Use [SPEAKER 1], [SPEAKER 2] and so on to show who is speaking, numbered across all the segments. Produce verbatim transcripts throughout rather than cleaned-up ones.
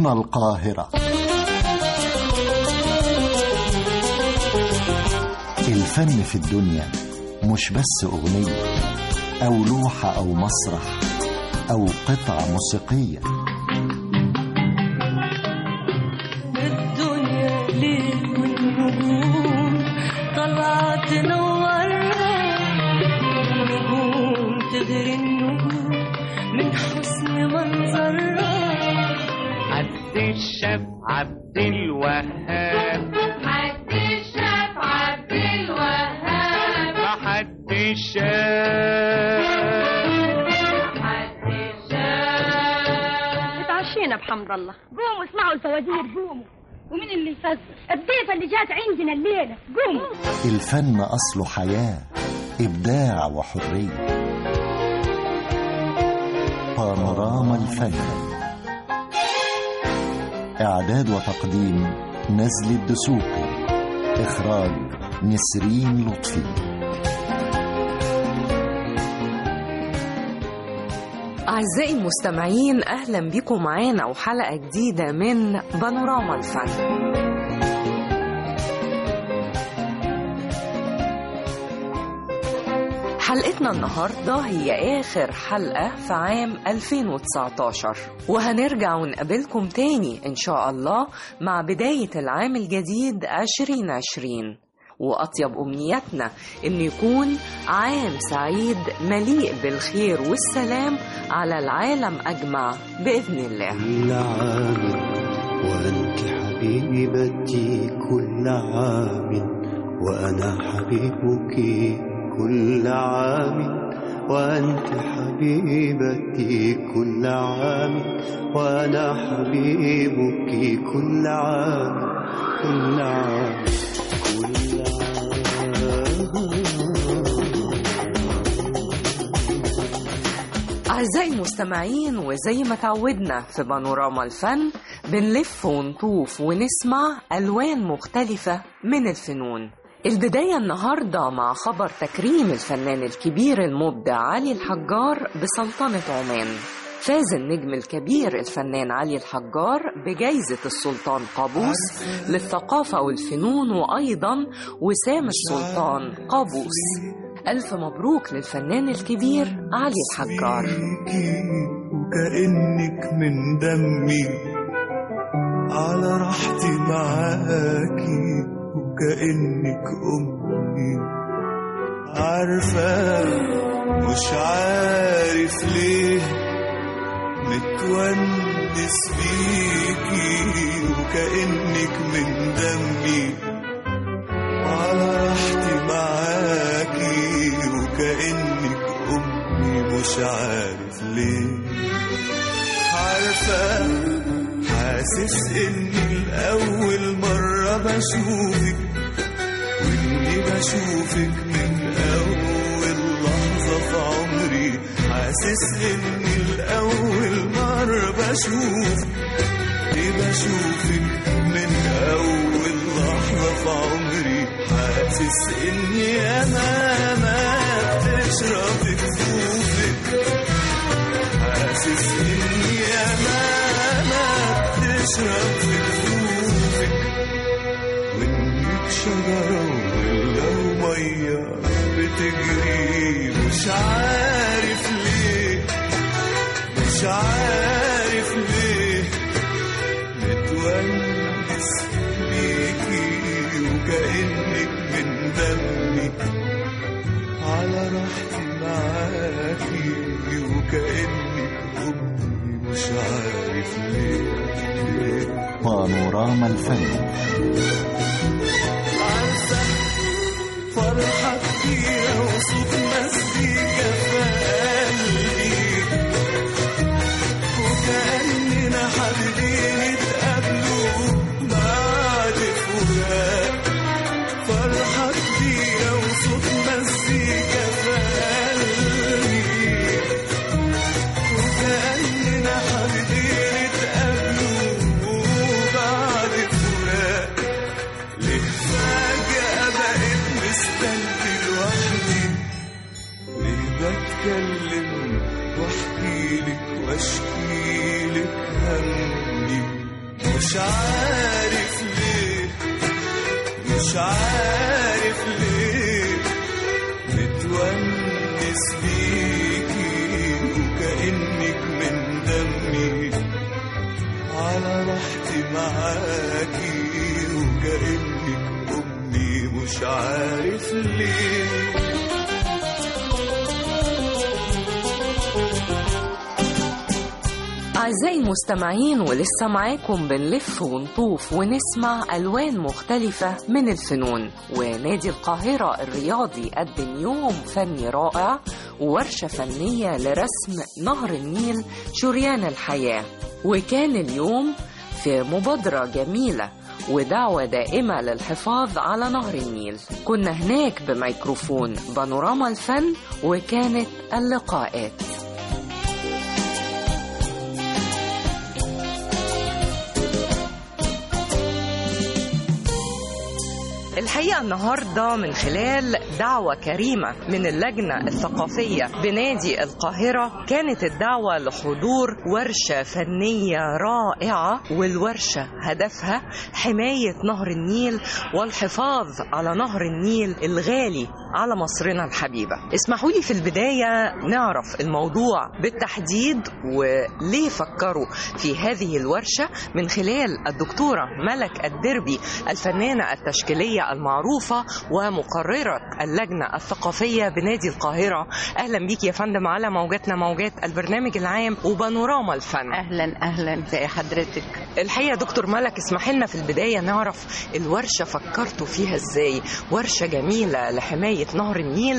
[SPEAKER 1] هنا القاهرة. الفن في الدنيا مش بس أغنية أو لوحة أو مسرح أو قطعة موسيقية.
[SPEAKER 2] الدنيا ليل والنجوم طلعت تنورها، نجوم تغري النجوم من حسن منظرها.
[SPEAKER 3] عبد الشاب عبد الوهاب،
[SPEAKER 4] عبد الشاب عبد الوهاب،
[SPEAKER 3] حد الشاب
[SPEAKER 4] حد الشاب.
[SPEAKER 5] اتعشينا بحمد الله. قوموا اسمعوا الفوازير، قوموا. ومين اللي يفزر؟ الضيفة اللي جات عندنا الليلة. قوموا.
[SPEAKER 1] الفن أصله حياة، إبداع وحرية. بانوراما الفن. إعداد وتقديم نزل الدسوقي. إخراج نسرين لطفي.
[SPEAKER 6] أعزائي المستمعين، أهلا بكم معانا وحلقة جديدة من بانوراما الفن. حلقتنا النهاردة هي آخر حلقة في عام ألفين وتسعتاشر، وهنرجع ونقابلكم تاني إن شاء الله مع بداية العام الجديد عشرين عشرين، وأطيب أمنياتنا إن يكون عام سعيد مليء بالخير والسلام على العالم أجمع بإذن الله.
[SPEAKER 7] كل عام وأنت حبيبتي، كل عام وأنا حبيبك، كل عام وأنت حبيبتي، كل عام وأنا حبيبك، كل عام كل عام كل عام.
[SPEAKER 6] أعزائي المستمعين، وزي ما تعودنا في بانوراما الفن بنلف ونطوف ونسمع ألوان مختلفة من الفنون. البداية النهاردة مع خبر تكريم الفنان الكبير المبدع علي الحجار بسلطنة عمان. فاز النجم الكبير الفنان علي الحجار بجائزة السلطان قابوس للثقافة والفنون، وأيضا وسام السلطان قابوس. ألف مبروك للفنان الكبير علي الحجار.
[SPEAKER 8] وكأنك من دمي على راحتي معاكي، وكأنك أمي. عارفة مش عارف ليه متونس بيكي، وكأنك من دمي على راحتي معاكي، وكأنك أمي. مش عارف ليه. عارفة حاسس إني الأول مرة بشوفك، وإني بشوفك من أول لحظة في عمري. حاسس إني الأول مرة بشوفك، إني بشوفك من أول لحظة في عمري. حاسس إني أمامك بتشرب كفوفك، حاسس إني أمامك بتشرب كفوفك، وإنك شجرة ولا مية بتجري. مش عارف ليه، مش عارف ليه متونس بيكي، وكأنك من دمي على راحتي معاكي، وكأنك أمي. مش عارف ليه.
[SPEAKER 1] بانوراما الفن.
[SPEAKER 8] عارفة فرحة كتيرة وصوت مزيكا في قلبي، وكأننا حابين نتقابلوا بعد فراق. فرحة كتيرة وصوت مزيكا في قلبي، وكأننا حابين نتقابلوا بعد فراق. ليه فجأة بقيت مستني لوحدي؟ ليه بتكلم واحكيلك واشكيلك همي؟ مش عارف ليه مش عارف ليه متونس بيكي وكأنك من دمي على راحتي معاكي وكأنك أمي مش عارف ليه.
[SPEAKER 6] أعزائي المستمعين، ولسه معاكم بنلف ونطوف ونسمع ألوان مختلفة من الفنون. ونادي القاهرة الرياضي قدم يوم فني رائع وورشة فنية لرسم نهر النيل شريان الحياة، وكان اليوم في مبادرة جميلة ودعوة دائمة للحفاظ على نهر النيل. كنا هناك بميكروفون بانوراما الفن وكانت اللقاءات. الحقيقة النهاردة من خلال دعوة كريمة من اللجنة الثقافية بنادي القاهرة، كانت الدعوة لحضور ورشة فنية رائعة، والورشة هدفها حماية نهر النيل والحفاظ على نهر النيل الغالي على مصرنا الحبيبة. اسمحوا لي في البداية نعرف الموضوع بالتحديد وليه فكروا في هذه الورشة من خلال الدكتورة ملك الدربي، الفنانة التشكيلية المعروفة ومقررة اللجنة الثقافية بنادي القاهرة. أهلا بيك يا فندم على موجاتنا، موجات البرنامج العام وبانوراما الفن.
[SPEAKER 9] أهلا أهلا زي حضرتك.
[SPEAKER 6] الحقيقة دكتور ملك، اسمح لنا في البداية نعرف الورشة فكرتوا فيها ازاي؟ ورشة جميلة لحماية نهر النيل،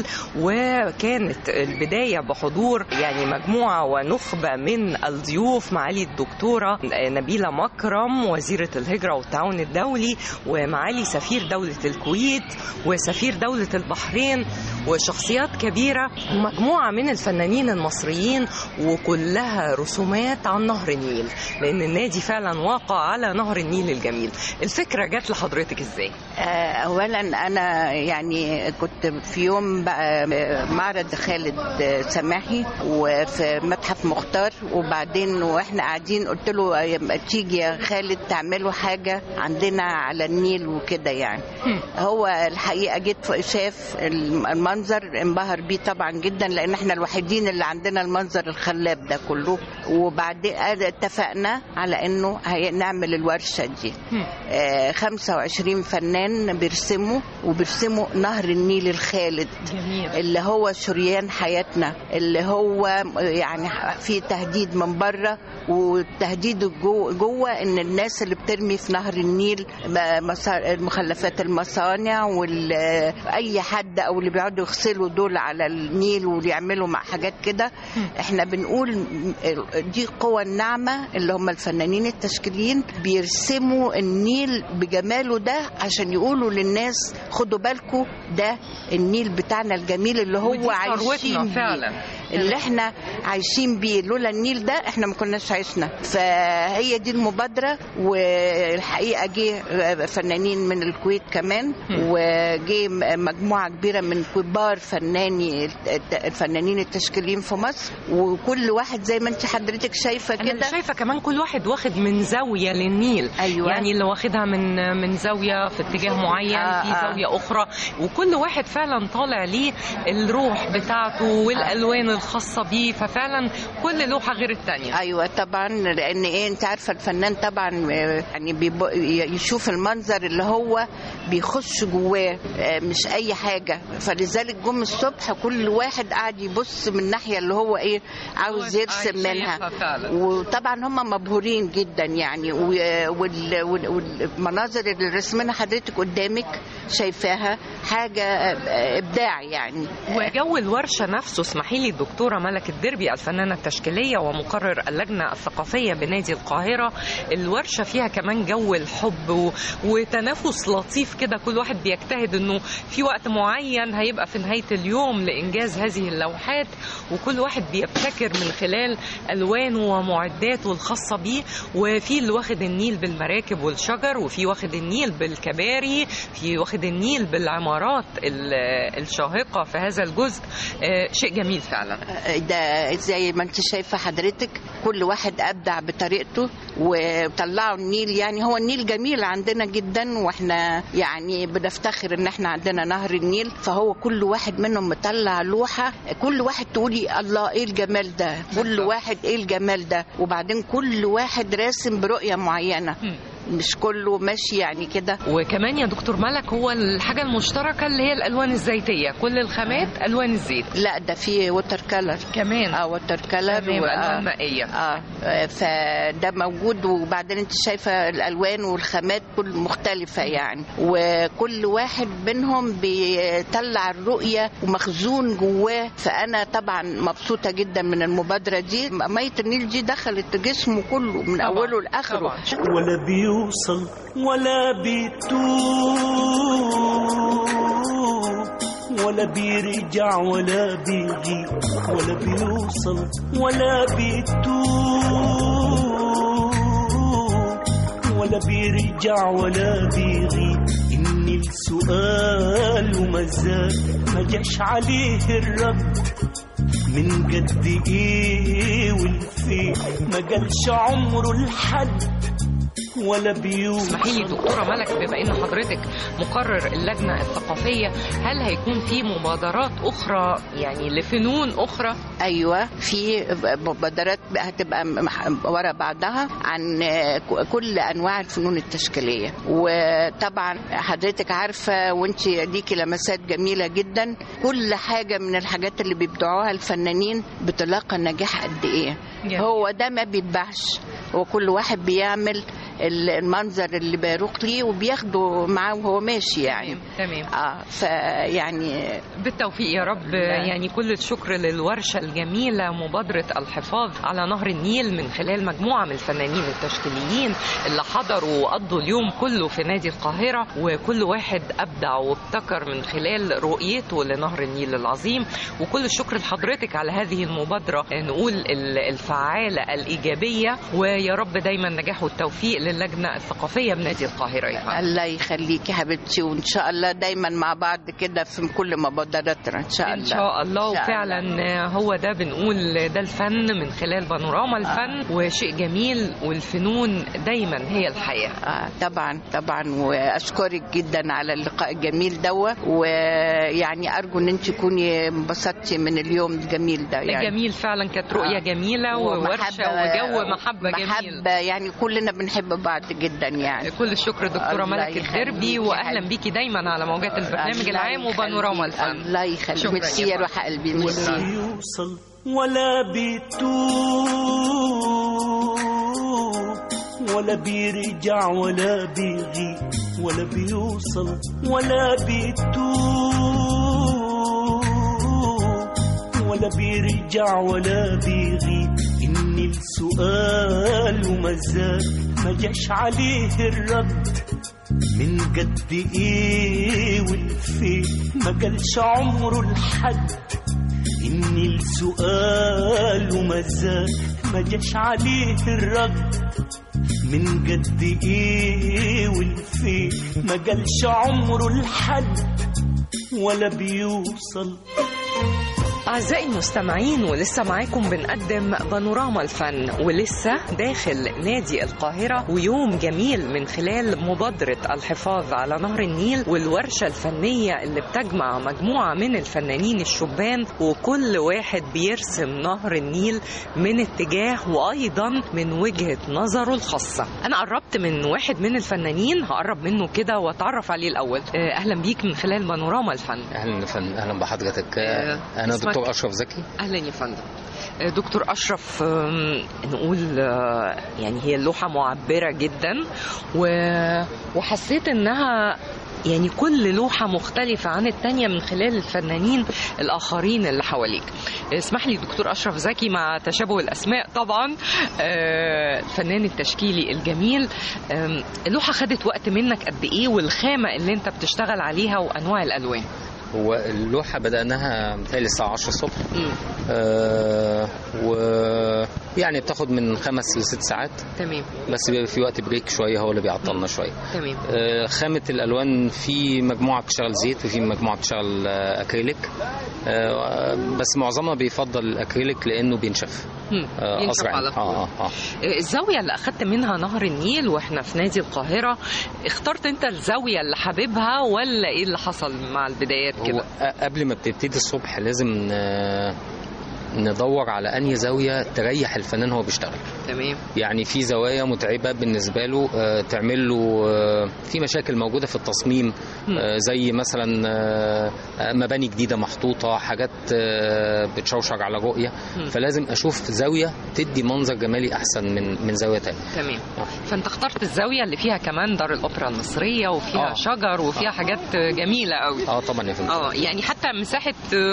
[SPEAKER 6] وكانت البداية بحضور يعني مجموعة ونخبة من الضيوف، معالي الدكتورة نبيلة مكرم وزيرة الهجرة والتعاون الدولي، ومعالي سفير دولة الكويت وسفير دولة البحرين، وشخصيات كبيرة ومجموعة من الفنانين المصريين، وكلها رسومات عن نهر النيل، لأن النادي فعلا واقع على نهر النيل الجميل. الفكرة جات لحضرتك ازاي؟
[SPEAKER 9] أولا أنا يعني كنت في يوم بقى معرض خالد سماحي وفي متحف مختار، وبعدين واحنا قاعدين قلت له تيجي يا خالد تعملوا حاجة عندنا على النيل وكده يعني. هو الحقيقة جيت شاف المنظر انبهر بيه طبعا جدا، لأن احنا الوحيدين اللي عندنا المنظر الخلاب ده كله. وبعدين اتفقنا على انه نعمل الورشة دي. آه خمسة وعشرين فنان بيرسموا وبيرسموا نهر النيل الخالد جميل. اللي هو شريان حياتنا، اللي هو يعني في تهديد من بره والتهديد جوه جو ان الناس اللي بترمي في نهر النيل مخلفات المصانع واي حد او اللي بيقعدوا يغسلوا دول على النيل ويعملوا مع حاجات كده. احنا بنقول دي قوى الناعمة اللي هم الفنانين التشكيليين بيرسموا النيل بجماله ده عشان يقولوا للناس خدوا بالكم ده النيل بتاعنا الجميل اللي هو عايشين فعلا، اللي احنا عايشين بيه. لولا النيل ده احنا ما كناش عايشنا. فهي دي المبادرة. والحقيقة جه فنانين من الكويت كمان، وجه مجموعة كبيرة من كبار فناني الفنانين التشكيليين في مصر، وكل واحد زي ما انت حضرتك شايفة كده.
[SPEAKER 6] أنا شايفة كمان كل واحد واخد من زاوية للنيل. أيوة. يعني اللي واخدها من من زاوية في اتجاه معين، آه في زاوية آه. أخرى، وكل واحد فعلا طالع ليه الروح بتاعته والألوان الخاصة بيه، ففعلا كل لوحة غير التانية.
[SPEAKER 9] أيوة طبعا، لأن إيه أنت عارفة الفنان طبعا يعني يشوف المنظر اللي هو بيخش جواه مش أي حاجة. فلذلك جم الصبح كل واحد قاعد يبص من الناحية اللي هو إيه عاوز يرسم منها. وطبعا هم مبهورين جدا يعني، والمناظر اللي رسمنا حضرتك قدامك شايفاها حاجة إبداع يعني.
[SPEAKER 6] وجو الورشة نفسه، اسمحي لي الدكتورة ملك الدربي الفنانة التشكيلية ومقرر اللجنة الثقافية بنادي القاهرة، الورشة فيها كمان جو الحب وتنافس لطيف كده كل واحد بيجتهد انه في وقت معين هيبقى في نهاية اليوم لإنجاز هذه اللوحات، وكل واحد بيبتكر من خلال ألوانه ومعداته الخاصة بيه. وفي اللي واخد النيل بالمراكب والشجر، وفي واخد النيل بالكباري، في واخد النيل بالعمارات الشاهقة في هذا الجزء. شيء جميل فعلا.
[SPEAKER 9] ده زي ما انت شايفة حضرتك، كل واحد أبدع بطريقته وطلعوا النيل. يعني هو النيل جميل عندنا جدا، واحنا يعني بنفتخر ان احنا عندنا نهر النيل، فهو كل واحد منهم مطلع لوحة، كل واحد تقولي الله ايه الجمال ده، كل واحد ايه الجمال ده، وبعدين كل واحد راسم برؤية معينة، مش كله ماشي يعني كده.
[SPEAKER 6] وكمان يا دكتور ملك، هو الحاجة المشتركة اللي هي الألوان الزيتية، كل الخامات ألوان الزيت.
[SPEAKER 9] لا ده في ووتر كلر
[SPEAKER 6] كمان.
[SPEAKER 9] اه ووتر كلر
[SPEAKER 6] وألوان مائية.
[SPEAKER 9] اه فده موجود. وبعدين انت شايفة الألوان والخامات كل مختلفة يعني، وكل واحد منهم بيطلع الرؤية ومخزون جواه. فأنا طبعا مبسوطة جدا من المبادرة دي. مية النيل دي دخلت جسمه كله من طبعا. أوله لآخره.
[SPEAKER 10] ولا بيوصل ولا بيتوب ولا بيرجع ولا بيجي، ولا بيوصل ولا بيتوب ولا بيرجع ولا بيغي. إني السؤال مازال ما جاش عليه الرد، من قد إيه والفين ما قالش عمره الحد ولا بيوم.
[SPEAKER 6] اسمحي لي دكتورة ملك، بما ان حضرتك مقرر اللجنة الثقافية، هل هيكون في مبادرات اخرى يعني لفنون اخرى؟
[SPEAKER 9] ايوه، في مبادرات هتبقى ورا بعضها عن كل انواع الفنون التشكيلية. وطبعا حضرتك عارفة وانت ليكي لمسات جميلة جدا، كل حاجة من الحاجات اللي بيبدعوها الفنانين بتلاقى نجاح قد ايه. جميل. هو ده ما بيتباعش، هو كل واحد بيعمل المنظر اللي بيروق ليه وبياخده معاه وهو ماشي يعني.
[SPEAKER 6] تمام.
[SPEAKER 9] اه فيعني
[SPEAKER 6] بالتوفيق يا رب. لا. يعني كل الشكر للورشة الجميلة مبادرة الحفاظ على نهر النيل من خلال مجموعة من الفنانين التشكيليين اللي حضروا وقضوا اليوم كله في نادي القاهرة، وكل واحد أبدع وابتكر من خلال رؤيته لنهر النيل العظيم. وكل الشكر لحضرتك على هذه المبادرة، نقول الفعالة الإيجابية، ويا رب دايما نجاح والتوفيق للجنة الثقافية بنادي القاهرة. يفعل.
[SPEAKER 9] الله يخليكي حبيبتي، وإن شاء الله دايما مع بعض كده في كل مبادراتنا إن شاء الله.
[SPEAKER 6] إن شاء الله. وفعلا هو ده بنقول ده الفن من خلال بانوراما الفن. آه. وشيء جميل، والفنون دايما هي الحياة.
[SPEAKER 9] آه طبعا طبعا. وأشكرك جدا على اللقاء الجميل ده، ويعني أرجو أن أنت تكوني انبسطتي من اليوم الجميل ده. يعني
[SPEAKER 6] جميل فعلا، كانت رؤية آه. جميلة وورشة وجو محبة جميل.
[SPEAKER 9] محبة يعني كلنا بنحب بعض جدا يعني.
[SPEAKER 6] كل الشكر دكتورة ملك الدربي، واهلا بيكي دايما على موجات البرنامج العام وبانوراما الفن.
[SPEAKER 9] الله يخليك. ميرسي يا روح قلبي. ميرسي.
[SPEAKER 10] يوصل ولا بيتوب ولا بيرجع ولا بيغي، ولا بيوصل ولا بيتوب ولا بيرجع ولا بيغي. إني السؤال مازال ما جاش عليه الرد، من قد إيه والفين ما قالش عمره الحد. إني السؤال مازال ما جاش عليه الرد، من قد إيه والفين ما قالش عمره الحد ولا بيوصل.
[SPEAKER 6] أعزائي المستمعين، ولسه معاكم بنقدم بانوراما الفن، ولسه داخل نادي القاهرة، ويوم جميل من خلال مبادرة الحفاظ على نهر النيل والورشة الفنية اللي بتجمع مجموعة من الفنانين الشبان، وكل واحد بيرسم نهر النيل من اتجاه وأيضا من وجهة نظره الخاصة. أنا قربت من واحد من الفنانين، هقرب منه كده واتعرف عليه الأول. أهلا بيك من خلال بانوراما الفن.
[SPEAKER 11] أهلا فن. أهلا بحضرتك. أنا دكتور أشرف زكي.
[SPEAKER 6] أهلا يا فندم. دكتور أشرف، نقول يعني هي اللوحة معبرة جدا، وحسيت إنها يعني كل لوحة مختلفة عن التانية من خلال الفنانين الآخرين اللي حواليك. اسمح لي دكتور أشرف زكي مع تشابه الأسماء طبعا، الفنان التشكيلي الجميل، اللوحة خدت وقت منك قد إيه والخامة اللي أنت بتشتغل عليها وأنواع الألوان؟
[SPEAKER 11] هو اللوحة بدأناها متهيألي الساعة عشرة الصبح، آه ويعني بتاخد من خمس لست ساعات.
[SPEAKER 6] تمام.
[SPEAKER 11] بس بيبقى في وقت بريك شوية هو اللي بيعطلنا شوية.
[SPEAKER 6] تمام.
[SPEAKER 11] آه خامة الألوان في مجموعة بتشتغل زيت وفي مجموعة بتشتغل آه أكريليك، آه بس معظمها بيفضل الأكريليك لأنه بينشف
[SPEAKER 6] آه أسرع.
[SPEAKER 11] آه آه آه.
[SPEAKER 6] الزاوية اللي أخدت منها نهر النيل وإحنا في نادي القاهرة، اخترت أنت الزاوية اللي حاببها ولا إيه اللي حصل مع البدايات كده؟
[SPEAKER 11] قبل ما بتبتدي الصبح لازم ندور على أنهي زاوية تريح الفنان هو بيشتغل.
[SPEAKER 6] تمام.
[SPEAKER 11] يعني في زوايا متعبة بالنسبة له تعمل له في مشاكل موجودة في التصميم، زي مثلا مباني جديدة محطوطة، حاجات بتشوشر على رؤية، فلازم أشوف زاوية تدي منظر جمالي أحسن من من زاوية تانية.
[SPEAKER 6] تمام. فأنت اخترت الزاوية اللي فيها كمان دار الأوبرا المصرية وفيها آه. شجر وفيها آه. حاجات جميلة قوي.
[SPEAKER 11] اه طبعا يا فندم.
[SPEAKER 6] اه يعني حتى مساحة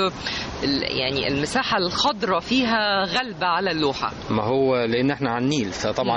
[SPEAKER 6] يعني المساحة الخضراء فيها غلبة على اللوحة.
[SPEAKER 11] ما هو لأن احنا على النيل، فطبعا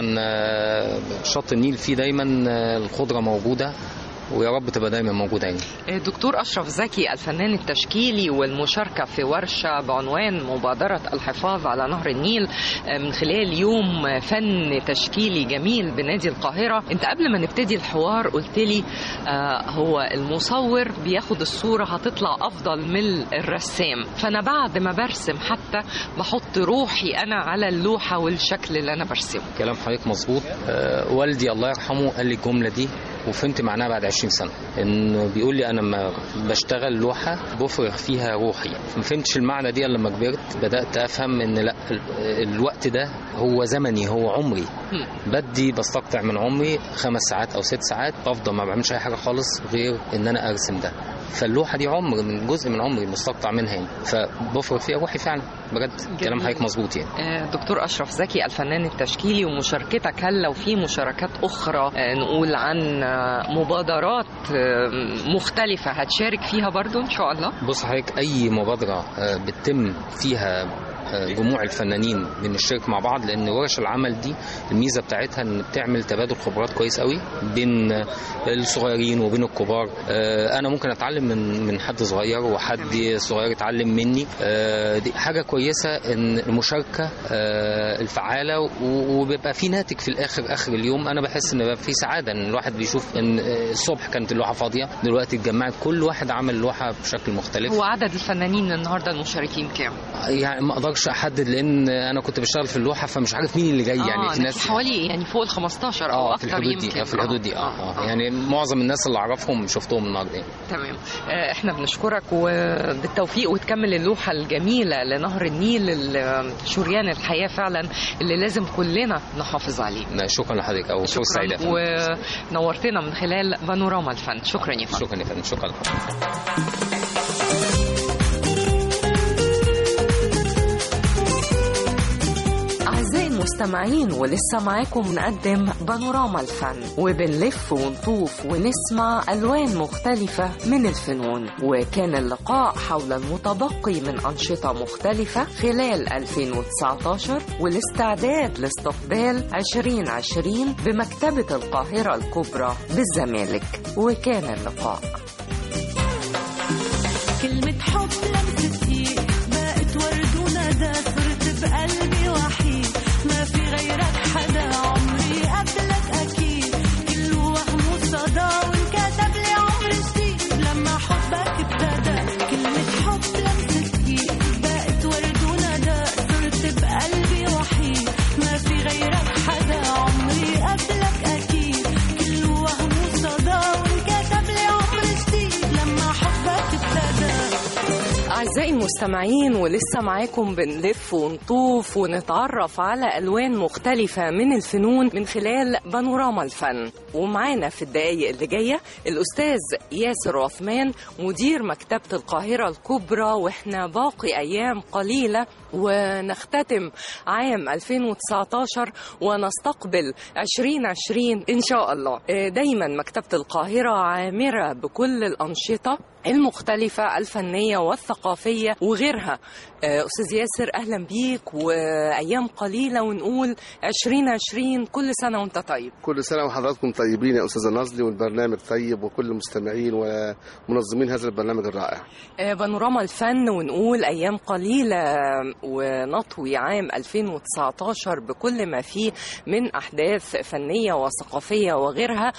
[SPEAKER 11] شط النيل فيه دايما الخضرة موجودة، ويا رب تبقى دايما موجودة يعني.
[SPEAKER 6] دكتور أشرف زكي الفنان التشكيلي والمشاركة في ورشة بعنوان مبادرة الحفاظ على نهر النيل من خلال يوم فن تشكيلي جميل بنادي القاهرة. انت قبل ما نبتدي الحوار قلت لي آه هو المصور بياخد الصورة هتطلع أفضل من الرسام، فأنا بعد ما برسم حتى بحط روحي أنا على اللوحة والشكل اللي أنا برسمه.
[SPEAKER 11] كلام حضرتك مظبوط. آه والدي الله يرحمه قال لي الجملة دي وفهمت معناها بعد عشرين سنة، إنه بيقول لي أنا لما بشتغل لوحة بفرغ فيها روحي. ما فهمتش المعنى دي لما كبرت، بدأت أفهم إن لا، الوقت ده هو زمني، هو عمري، بدي بستقطع من عمري خمس ساعات أو ست ساعات بفضل ما بعملش أي حاجة خالص غير إن أنا أرسم ده. فاللوحة دي عمر من جزء من عمري مستقطع منها يعني، فبفرغ فيها روحي فعلا بجد. كلام حضرتك مظبوط يعني.
[SPEAKER 6] دكتور أشرف زكي الفنان التشكيلي ومشاركتك، هل لو في مشاركات أخرى نقول عن مبادرات مختلفة هتشارك فيها برضو إن شاء الله؟
[SPEAKER 11] بص حضرتك، أي مبادرة بتتم فيها جموع الفنانين بنشترك مع بعض، لان ورش العمل دي الميزه بتاعتها ان بتعمل تبادل خبرات كويس قوي بين الصغيرين وبين الكبار. انا ممكن اتعلم من من حد صغير وحد صغير يتعلم مني، دي حاجه كويسه ان المشاركه الفعاله، وبيبقى في ناتج في الاخر اخر اليوم. انا بحس ان بيبقى في سعاده ان الواحد بيشوف ان الصبح كانت اللوحه فاضيه دلوقتي اتجمعت، كل واحد عمل لوحه بشكل مختلف.
[SPEAKER 6] هو عدد الفنانين النهارده المشاركين كام؟
[SPEAKER 11] يعني ما اقدرش احدد لان انا كنت بشتغل في اللوحه فمش عارف مين اللي جاي.
[SPEAKER 6] آه
[SPEAKER 11] يعني في ناس
[SPEAKER 6] حوالي يعني فوق ال خمستاشر او
[SPEAKER 11] آه
[SPEAKER 6] اكتر.
[SPEAKER 11] في الحدود دي. في الحدود دي اه, آه. آه. يعني معظم الناس اللي اعرفهم شفتهم النهارده.
[SPEAKER 6] تمام. آه احنا بنشكرك وبالتوفيق، وتكمل اللوحه الجميله لنهر النيل، شريان الحياه فعلا اللي لازم كلنا نحافظ عليه.
[SPEAKER 11] شكرا لحضرتك، او فرصه سعيده
[SPEAKER 6] ونورتنا من خلال بانوراما الفن. شكرا يا فندم.
[SPEAKER 11] شكرا يا فندم. شكرا.
[SPEAKER 6] مستمعين، ولسه معاكم بنقدم بانوراما الفن، وبنلف ونطوف ونسمع ألوان مختلفة من الفنون. وكان اللقاء حول المتبقي من أنشطة مختلفة خلال ألفين وتسعتاشر والاستعداد لاستقبال عشرين عشرين بمكتبة القاهرة الكبرى بالزمالك. وكان اللقاء
[SPEAKER 2] كلمة حب لمست فيك، بقت ورد وندى، صرت بقلبي وحيد، ما في غيرك حدا، عمري قبلك أكيد، كل وهم وصدى وانكتب لي عمر جديد لما حبك ابتدى. كلمة حب لمست فيك، بقت ورد وندى، صرت بقلبي وحيد، ما في غيرك حدا، عمري قبلك أكيد، كل وهم وصدى وانكتب لي عمر جديد لما حبك ابتدى.
[SPEAKER 6] أعزائي المستمعين، ولسه معاكم بنلف ونطوف ونتعرف على ألوان مختلفة من الفنون من خلال بانوراما الفن. ومعانا في الدقايق اللي جاية الأستاذ ياسر عثمان مدير مكتبة القاهرة الكبرى، وإحنا باقي أيام قليلة ونختتم عام ألفين وتسعتاشر ونستقبل ألفين وعشرين إن شاء الله. دايما مكتبة القاهرة عامرة بكل الأنشطة المختلفة الفنية والثقافية وغيرها. أستاذ ياسر أهلا بيك، وأيام قليلة ونقول عشرين عشرين كل سنة وانت طيب.
[SPEAKER 12] كل سنة وحضراتكم طيبين يا أستاذة نازلي، والبرنامج طيب وكل المستمعين ومنظمين هذا البرنامج الرائع.
[SPEAKER 6] بانوراما الفن ونقول أيام قليلة ونطوي عام ألفين وتسعتاشر بكل ما فيه من أحداث فنية وثقافية وغيرها.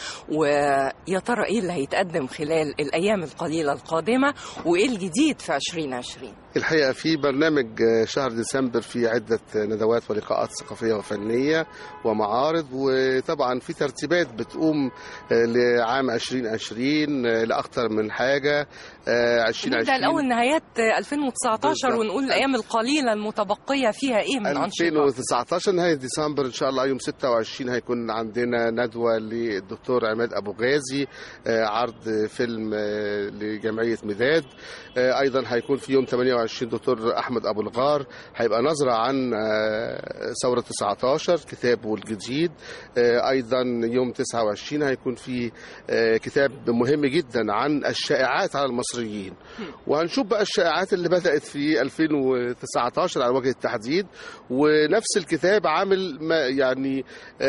[SPEAKER 6] ويا ترى إيه اللي هيتقدم خلال الأيام القليلة القادمة وإيه الجديد في عشرين عشرين؟
[SPEAKER 12] الحقيقة في برنامج شهر ديسمبر في عدة ندوات ولقاءات ثقافية وفنية ومعارض، وطبعا في ترتيبات بتقوم لعام عشرين عشرين لأكثر من حاجة. عشرين عشرين
[SPEAKER 6] نبدأ الأول نهايات ألفين وتسعتاشر ونقول الأيام القليلة المتبقية فيها إيه من أنشطة.
[SPEAKER 12] ألفين وتسعتاشر نهاية ديسمبر إن شاء الله يوم ستة وعشرين هيكون عندنا ندوة للدكتور عماد أبو غازي، عرض فيلم لجمعية مداد. أيضا هيكون في يوم ثمانية وعشرين دكتور أحمد أبو الغار هيبقى نظرة عن ثورة تسعتاشر كتابه الجديد. أيضا يوم تسعة وعشرين هيكون في كتاب مهم جدا عن الشائعات على المصريين، وهنشوف بقى الشائعات اللي بدأت في ألفين وتسعتاشر على وجه التحديد، ونفس الكتاب عامل ما يعني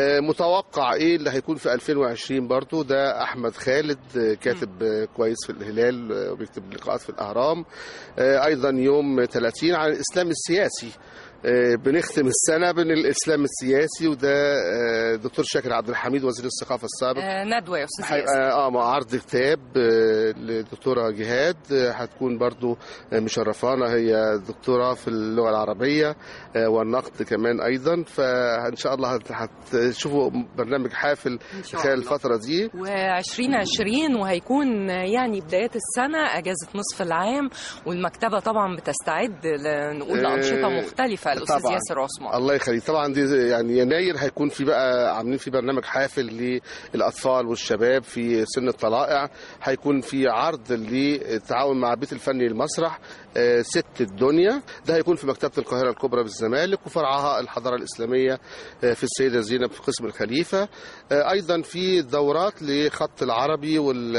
[SPEAKER 12] متوقع ايه اللي هيكون في ألفين وعشرين برضو. ده أحمد خالد كاتب كويس في الهلال وبيكتب لقاءات في الأهرام. أيضا يوم ثلاثين عن الإسلام السياسي، بنختم السنة بين الإسلام السياسي، وده دكتور شاكر عبد الحميد وزير الثقافة السابق.
[SPEAKER 6] آه ندوة يا أستاذ ياسر.
[SPEAKER 12] اه مع عرض كتاب للدكتورة جهاد هتكون برضو مشرفانا، هي دكتورة في اللغة العربية والنقد كمان أيضا. فإن شاء الله هتشوفوا برنامج حافل خلال الفترة دي.
[SPEAKER 6] وعشرين عشرين وهيكون يعني بداية السنة أجازة نصف العام، والمكتبة طبعا بتستعد لنقول لأنشطة مختلفة. الأستاذ ياسر عثمان
[SPEAKER 12] الله يخليك. طبعا دي يعني يناير هيكون في بقى عاملين في برنامج حافل للأطفال والشباب في سن الطلائع. هيكون في عرض للتعاون مع بيت الفني المسرح ست الدنيا، ده هيكون في مكتبة القاهرة الكبرى بالزمالك، وفرعها الحضارة الإسلامية في السيدة زينب في قسم الخليفة. أيضا في دورات لخط العربي،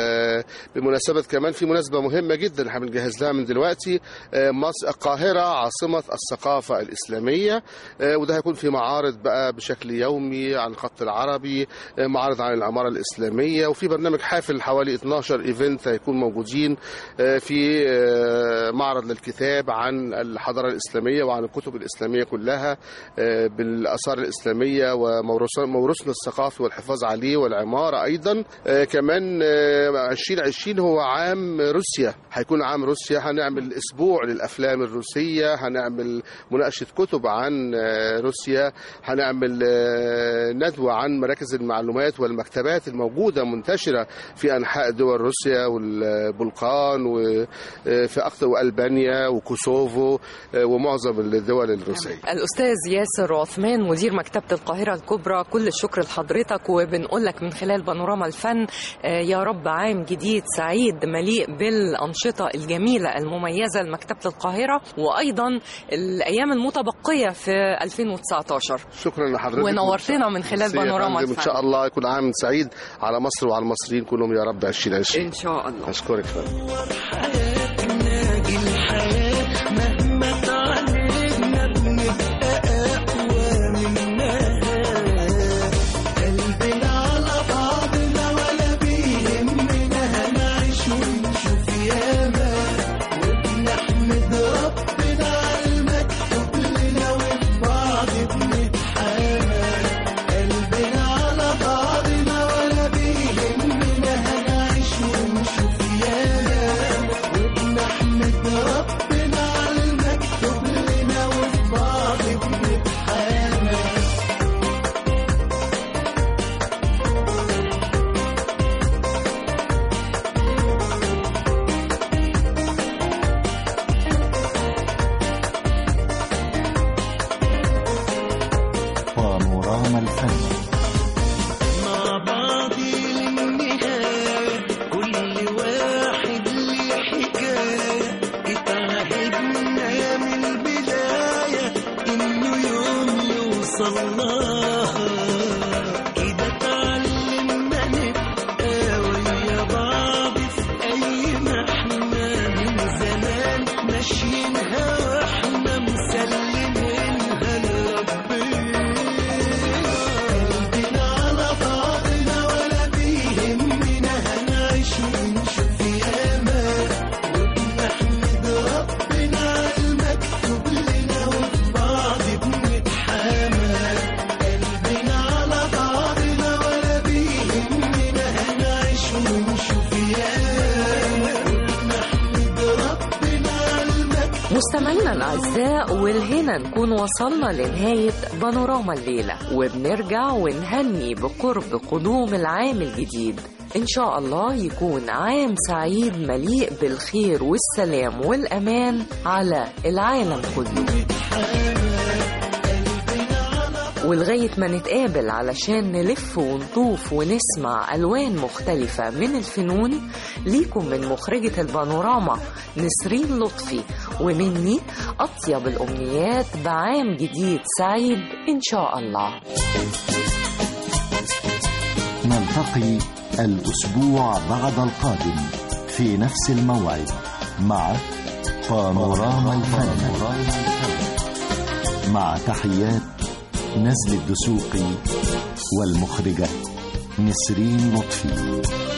[SPEAKER 12] وبمناسبة كمان في مناسبة مهمة جدا احنا بنجهز لها من دلوقتي، مصر القاهرة عاصمة الثقافة الإسلامية، وده هيكون في معارض بقى بشكل يومي عن الخط العربي، معارض عن العمارة الإسلامية، وفي برنامج حافل حوالي اتناشر ايفنت هيكون موجودين في معرض للكتاب عن الحضارة الإسلامية وعن الكتب الإسلامية كلها بالآثار الإسلامية وموروثنا الثقافي والحفاظ عليه والعمارة. أيضا كمان عشرين عشرين هو عام روسيا، هيكون عام روسيا، هنعمل أسبوع للأفلام الروسية، هنعمل مناقشة كتب عن روسيا، هنعمل ندوة عن مراكز المعلومات والمكتبات الموجودة منتشرة في أنحاء دول روسيا والبلقان وفي أكثر وألبانيا وكوسوفو ومعظم الدول الروسية.
[SPEAKER 6] الأستاذ ياسر عثمان مدير مكتبة القاهرة الكبرى، كل الشكر لحضرتك، وبنقول لك من خلال بانوراما الفن يا رب عام جديد سعيد مليء بالأنشطة الجميلة المميزة لمكتبة القاهرة، وأيضا الأيام المتبقية في ألفين وتسعتاشر.
[SPEAKER 12] شكرا لحضرتك
[SPEAKER 6] ونورتنا من خلال بانوراما الفن.
[SPEAKER 12] إن شاء الله يكون عام سعيد على مصر وعلى المصريين كلهم يا رب عشرين عشرين
[SPEAKER 6] إن شاء الله.
[SPEAKER 12] أشكرك فندم.
[SPEAKER 10] الحياة مهما تعلمنا بنبقى أقوى منها، قلبنا على بعضنا ولا بيهمنا، هنعيش ونشوف ياما، وبنحمد ربنا على المكتوب لنا، وفي بعض بنتحامى، قلبنا على بعضنا ولا بيهمنا، هنعيش ونشوف ياما،
[SPEAKER 6] مستمعينا الأعزاء، والهنا نكون وصلنا لنهاية بانوراما الليلة، وبنرجع ونهني بقرب قدوم العام الجديد. إن شاء الله يكون عام سعيد مليء بالخير والسلام والأمان على العالم كله. ولغاية ما نتقابل علشان نلف ونطوف ونسمع ألوان مختلفة من الفنون، ليكم من مخرجة البانوراما نسرين لطفي ومني أطيب الأمنيات بعام جديد سعيد إن شاء الله.
[SPEAKER 1] نلتقي الأسبوع بعد القادم في نفس الموعد مع بانوراما الفن، مع تحيات نزل الدسوقي والمخرجة نسرين لطفي.